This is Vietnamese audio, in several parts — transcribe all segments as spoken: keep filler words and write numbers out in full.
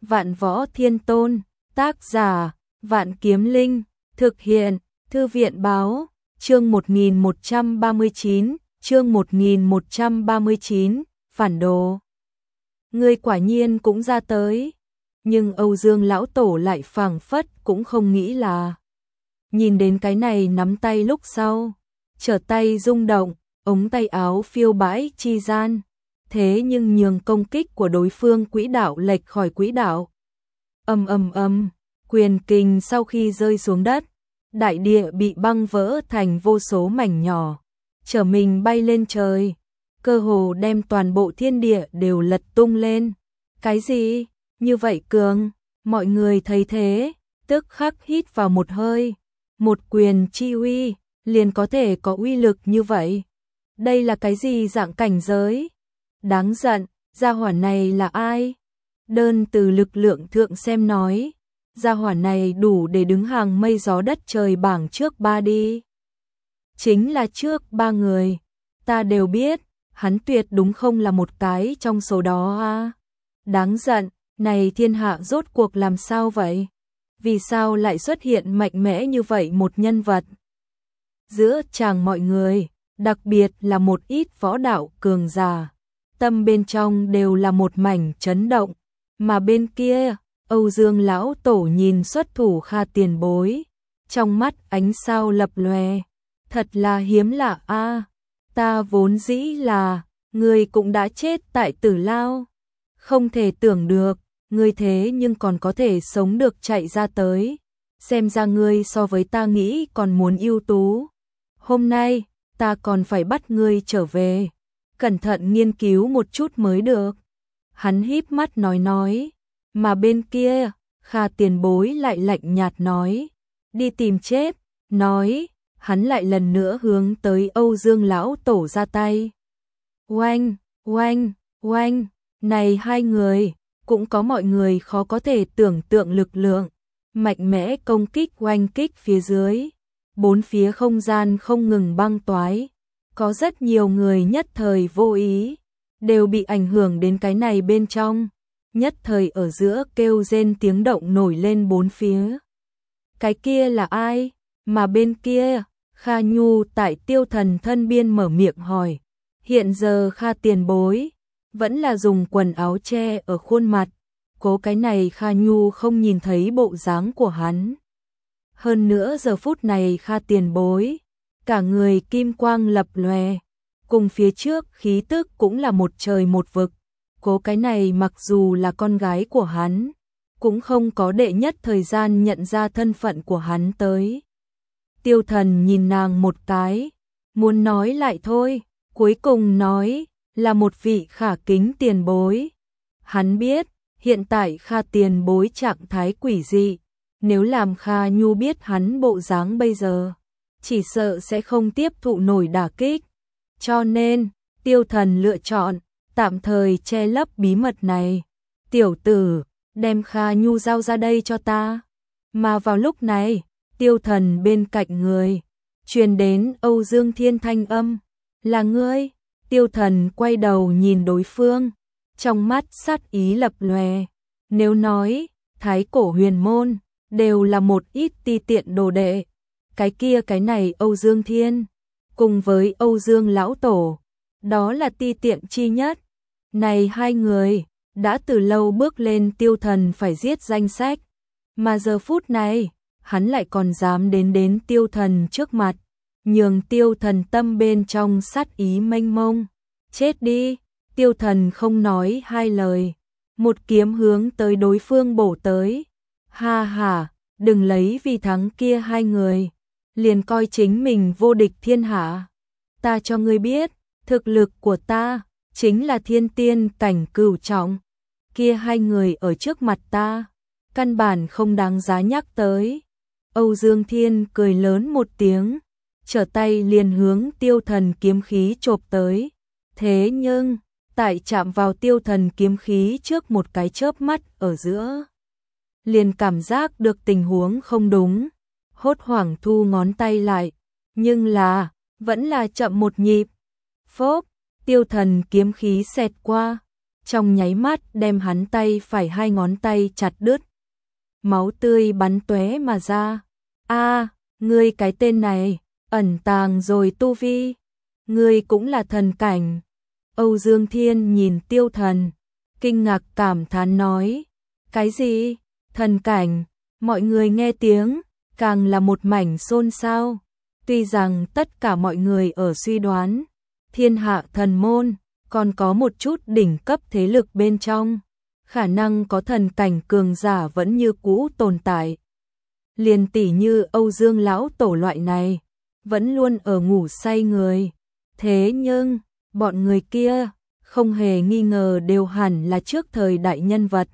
Vạn Võ Thiên Tôn, tác giả, Vạn Kiếm Linh, thực hiện, Thư viện báo, chương một nghìn một trăm ba mươi chín, chương một nghìn một trăm ba mươi chín, phản đồ. Ngươi quả nhiên cũng ra tới, nhưng Âu Dương lão tổ lại phảng phất cũng không nghĩ là. Nhìn đến cái này nắm tay lúc sau, trở tay rung động, ống tay áo phiêu bãi chi gian, thế nhưng nhường công kích của đối phương quỹ đạo lệch khỏi quỹ đạo. Ầm ầm ầm, quyền kình sau khi rơi xuống đất, đại địa bị băng vỡ thành vô số mảnh nhỏ, trở mình bay lên trời, cơ hồ đem toàn bộ thiên địa đều lật tung lên. Cái gì? Như vậy cường? Mọi người thấy thế, tức khắc hít vào một hơi, một quyền chi uy, liền có thể có uy lực như vậy. Đây là cái gì dạng cảnh giới? Đáng giận, gia hỏa này là ai? Đơn từ lực lượng thượng xem nói, gia hỏa này đủ để đứng hàng mây gió đất trời bảng trước ba đi. Chính là trước ba người, ta đều biết, hắn tuyệt đúng không là một cái trong số đó a. Đáng giận, này thiên hạ rốt cuộc làm sao vậy? Vì sao lại xuất hiện mạnh mẽ như vậy một nhân vật? Giữa chàng mọi người, đặc biệt là một ít võ đạo cường giả, tâm bên trong đều là một mảnh chấn động, mà bên kia, Âu Dương lão tổ nhìn xuất thủ Kha tiền bối, trong mắt ánh sao lập lòe, thật là hiếm lạ a, ta vốn dĩ là, người cũng đã chết tại Tử Lao, không thể tưởng được, ngươi thế nhưng còn có thể sống được chạy ra tới, xem ra ngươi so với ta nghĩ còn muốn ưu tú. Hôm nay, ta còn phải bắt ngươi trở về, cẩn thận nghiên cứu một chút mới được. Hắn híp mắt nói nói, mà bên kia, Kha tiền bối lại lạnh nhạt nói, đi tìm chết, nói, hắn lại lần nữa hướng tới Âu Dương lão tổ ra tay. Oanh, oanh, oanh, này hai người, cũng có mọi người khó có thể tưởng tượng lực lượng, mạnh mẽ công kích oanh kích phía dưới, bốn phía không gian không ngừng băng toái, có rất nhiều người nhất thời vô ý, đều bị ảnh hưởng đến cái này bên trong, nhất thời ở giữa kêu rên tiếng động nổi lên bốn phía. Cái kia là ai? Mà bên kia, Kha Nhu tại Tiêu Thần thân biên mở miệng hỏi, hiện giờ Kha tiền bối vẫn là dùng quần áo che ở khuôn mặt, cố cái này Kha Nhu không nhìn thấy bộ dáng của hắn. Hơn nữa giờ phút này Kha tiền bối, cả người kim quang lập lòe, cùng phía trước khí tức cũng là một trời một vực, cố cái này mặc dù là con gái của hắn, cũng không có đệ nhất thời gian nhận ra thân phận của hắn tới. Tiêu Thần nhìn nàng một cái, muốn nói lại thôi, cuối cùng nói, là một vị khả kính tiền bối. Hắn biết, hiện tại Kha tiền bối trạng thái quỷ dị, nếu làm Kha Nhu biết hắn bộ dáng bây giờ, chỉ sợ sẽ không tiếp thụ nổi đả kích. Cho nên, Tiêu Thần lựa chọn, tạm thời che lấp bí mật này. Tiểu tử, đem Kha Nhu giao ra đây cho ta. Mà vào lúc này, Tiêu Thần bên cạnh người, truyền đến Âu Dương Thiên thanh âm, là ngươi? Tiêu Thần quay đầu nhìn đối phương, trong mắt sát ý lập lòe. Nếu nói, Thái Cổ Huyền Môn, đều là một ít ti tiện đồ đệ. Cái kia cái này Âu Dương Thiên, cùng với Âu Dương Lão Tổ, đó là ti tiện chi nhất. Này hai người, đã từ lâu bước lên Tiêu Thần phải giết danh sách. Mà giờ phút này, hắn lại còn dám đến đến Tiêu Thần trước mặt, nhường Tiêu Thần tâm bên trong sát ý mênh mông. Chết đi, Tiêu Thần không nói hai lời, một kiếm hướng tới đối phương bổ tới. Ha ha, đừng lấy vì thắng kia hai người, liền coi chính mình vô địch thiên hạ. Ta cho ngươi biết, thực lực của ta, chính là thiên tiên cảnh cửu trọng. Kia hai người ở trước mặt ta, căn bản không đáng giá nhắc tới. Âu Dương Thiên cười lớn một tiếng, trở tay liền hướng Tiêu Thần kiếm khí chộp tới. Thế nhưng, tại chạm vào Tiêu Thần kiếm khí trước một cái chớp mắt ở giữa, liền cảm giác được tình huống không đúng, hốt hoảng thu ngón tay lại, nhưng là, vẫn là chậm một nhịp. Phốp, Tiêu Thần kiếm khí xẹt qua, trong nháy mắt đem hắn tay phải hai ngón tay chặt đứt. Máu tươi bắn tóe mà ra. A, ngươi cái tên này, ẩn tàng rồi tu vi, ngươi cũng là thần cảnh. Âu Dương Thiên nhìn Tiêu Thần, kinh ngạc cảm thán nói, cái gì? Thần cảnh? Mọi người nghe tiếng, càng là một mảnh xôn xao. Tuy rằng tất cả mọi người ở suy đoán, Thiên Hạ Thần Môn còn có một chút đỉnh cấp thế lực bên trong, khả năng có thần cảnh cường giả vẫn như cũ tồn tại. Liền tỷ như Âu Dương lão tổ loại này, vẫn luôn ở ngủ say người. Thế nhưng, bọn người kia, không hề nghi ngờ đều hẳn là trước thời đại nhân vật.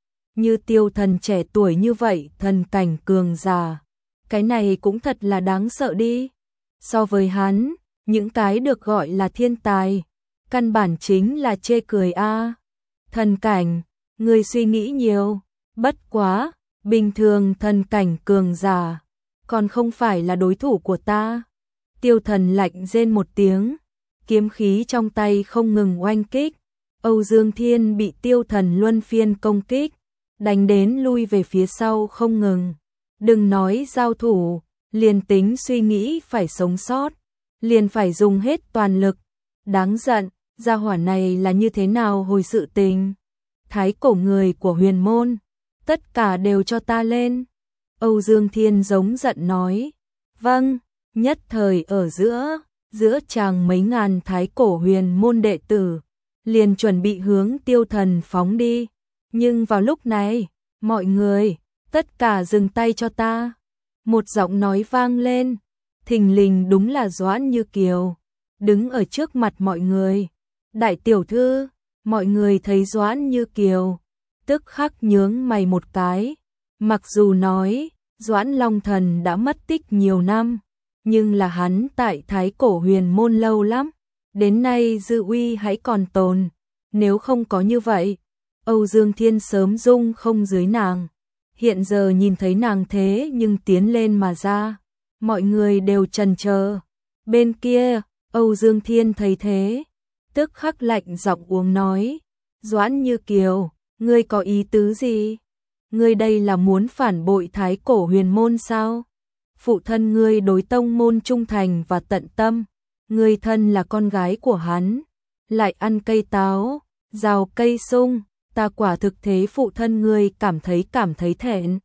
Như Tiêu Thần trẻ tuổi như vậy, thần cảnh cường giả. Cái này cũng thật là đáng sợ đi. So với hắn, những cái được gọi là thiên tài, căn bản chính là chê cười a. Thần cảnh, người suy nghĩ nhiều, bất quá, bình thường thần cảnh cường giả, còn không phải là đối thủ của ta. Tiêu Thần lạnh rên một tiếng, kiếm khí trong tay không ngừng oanh kích. Âu Dương Thiên bị Tiêu Thần luân phiên công kích, đánh đến lui về phía sau không ngừng. Đừng nói giao thủ, liền tính suy nghĩ phải sống sót, liền phải dùng hết toàn lực. Đáng giận, gia hỏa này là như thế nào hồi sự tình? Thái cổ người của huyền môn, tất cả đều cho ta lên. Âu Dương Thiên giống giận nói. Vâng, nhất thời ở giữa, giữa chàng mấy ngàn thái cổ huyền môn đệ tử, liền chuẩn bị hướng Tiêu Thần phóng đi. Nhưng vào lúc này, mọi người, tất cả dừng tay cho ta. Một giọng nói vang lên, thình lình đúng là Doãn Như Kiều, đứng ở trước mặt mọi người. Đại tiểu thư, mọi người thấy Doãn Như Kiều, tức khắc nhướng mày một cái. Mặc dù nói, Doãn Long Thần đã mất tích nhiều năm, nhưng là hắn tại Thái cổ huyền môn lâu lắm, đến nay dư uy hãy còn tồn. Nếu không có như vậy, Âu Dương Thiên sớm dung không dưới nàng. Hiện giờ nhìn thấy nàng thế nhưng tiến lên mà ra, mọi người đều chần chờ. Bên kia, Âu Dương Thiên thấy thế, tức khắc lạnh giọng uống nói, Doãn Như Kiều, ngươi có ý tứ gì? Ngươi đây là muốn phản bội Thái cổ huyền môn sao? Phụ thân ngươi đối tông môn trung thành và tận tâm, ngươi thân là con gái của hắn, lại ăn cây táo, rào cây sung, ta quả thực thế phụ thân ngươi cảm thấy cảm thấy thẹn.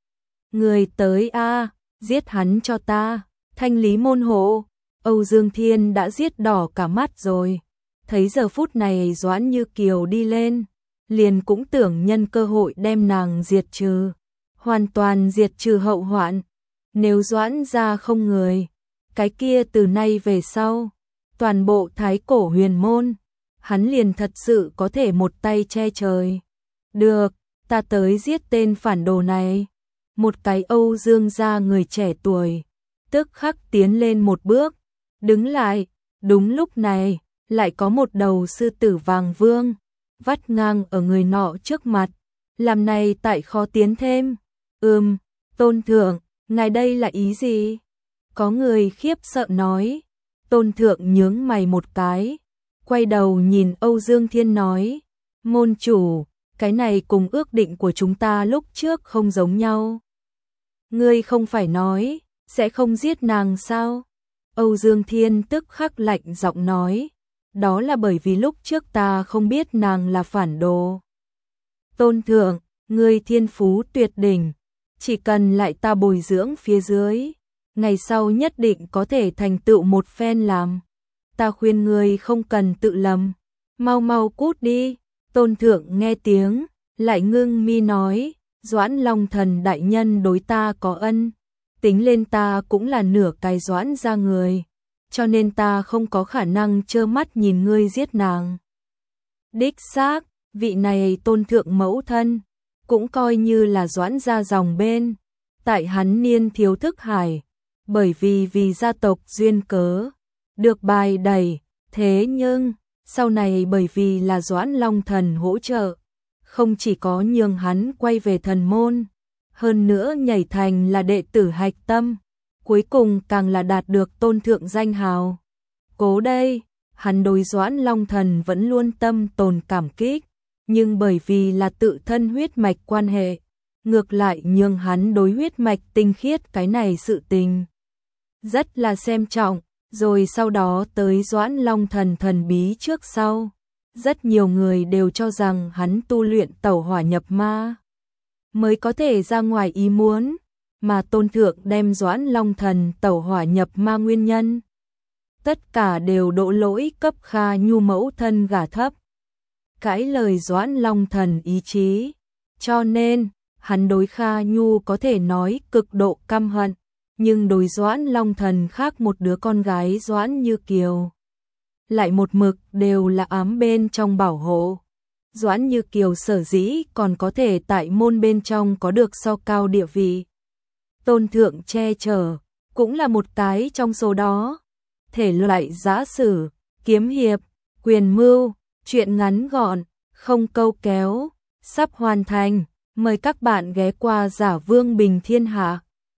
Ngươi tới a, giết hắn cho ta, thanh lý môn hộ. Âu Dương Thiên đã giết đỏ cả mắt rồi, thấy giờ phút này Doãn Như Kiều đi lên, liền cũng tưởng nhân cơ hội đem nàng diệt trừ, hoàn toàn diệt trừ hậu hoạn. Nếu Doãn gia không người, cái kia từ nay về sau, toàn bộ Thái cổ huyền môn, hắn liền thật sự có thể một tay che trời. Được, ta tới giết tên phản đồ này. Một cái Âu Dương gia người trẻ tuổi, tức khắc tiến lên một bước, đứng lại. Đúng lúc này, lại có một đầu sư tử vàng vương, vắt ngang ở người nọ trước mặt. Làm này tại khó tiến thêm. Ừm, Tôn thượng, ngài đây là ý gì? Có người khiếp sợ nói. Tôn thượng nhướng mày một cái, quay đầu nhìn Âu Dương Thiên nói, môn chủ, cái này cùng ước định của chúng ta lúc trước không giống nhau. Ngươi không phải nói, sẽ không giết nàng sao? Âu Dương Thiên tức khắc lạnh giọng nói, đó là bởi vì lúc trước ta không biết nàng là phản đồ. Tôn thượng, ngươi thiên phú tuyệt đỉnh, chỉ cần lại ta bồi dưỡng phía dưới, ngày sau nhất định có thể thành tựu một phen làm. Ta khuyên ngươi không cần tự lầm, mau mau cút đi. Tôn thượng nghe tiếng, lại ngưng mi nói, Doãn Long Thần đại nhân đối ta có ân, tính lên ta cũng là nửa cái Doãn gia người, cho nên ta không có khả năng trơ mắt nhìn ngươi giết nàng. Đích xác, vị này tôn thượng mẫu thân, cũng coi như là Doãn gia dòng bên, tại hắn niên thiếu thức hải, bởi vì vì gia tộc duyên cớ, được bài đẩy, thế nhưng, sau này bởi vì là Doãn Long Thần hỗ trợ, không chỉ có nhường hắn quay về thần môn, hơn nữa nhảy thành là đệ tử hạch tâm, cuối cùng càng là đạt được tôn thượng danh hào. Cố đây, hắn đối Doãn Long Thần vẫn luôn tâm tồn cảm kích. nhưng bởi vì là tự thân huyết mạch quan hệ, ngược lại nhường hắn đối huyết mạch tinh khiết cái này sự tình rất là xem trọng, rồi sau đó tới Doãn Long Thần thần bí trước sau. Rất nhiều người đều cho rằng hắn tu luyện tẩu hỏa nhập ma mới có thể ra ngoài ý muốn, mà Tôn Thượng đem Doãn Long Thần tẩu hỏa nhập ma nguyên nhân. Tất cả đều đổ lỗi cấp Kha Nhu mẫu thân gả thấp. Cãi lời Doãn Long Thần ý chí, cho nên, hắn đối Kha Nhu có thể nói cực độ căm hận, nhưng đối Doãn Long Thần khác một đứa con gái Doãn Như Kiều lại một mực đều là ám bên trong bảo hộ. Doãn Như Kiều sở dĩ còn có thể tại môn bên trong có được so cao địa vị, Tôn Thượng che chở, cũng là một cái trong số đó. Thể loại giã sử, kiếm hiệp, quyền mưu, truyện ngắn gọn, không câu kéo, sắp hoàn thành. Mời các bạn ghé qua Giả Vương Bình Thiên Hạ.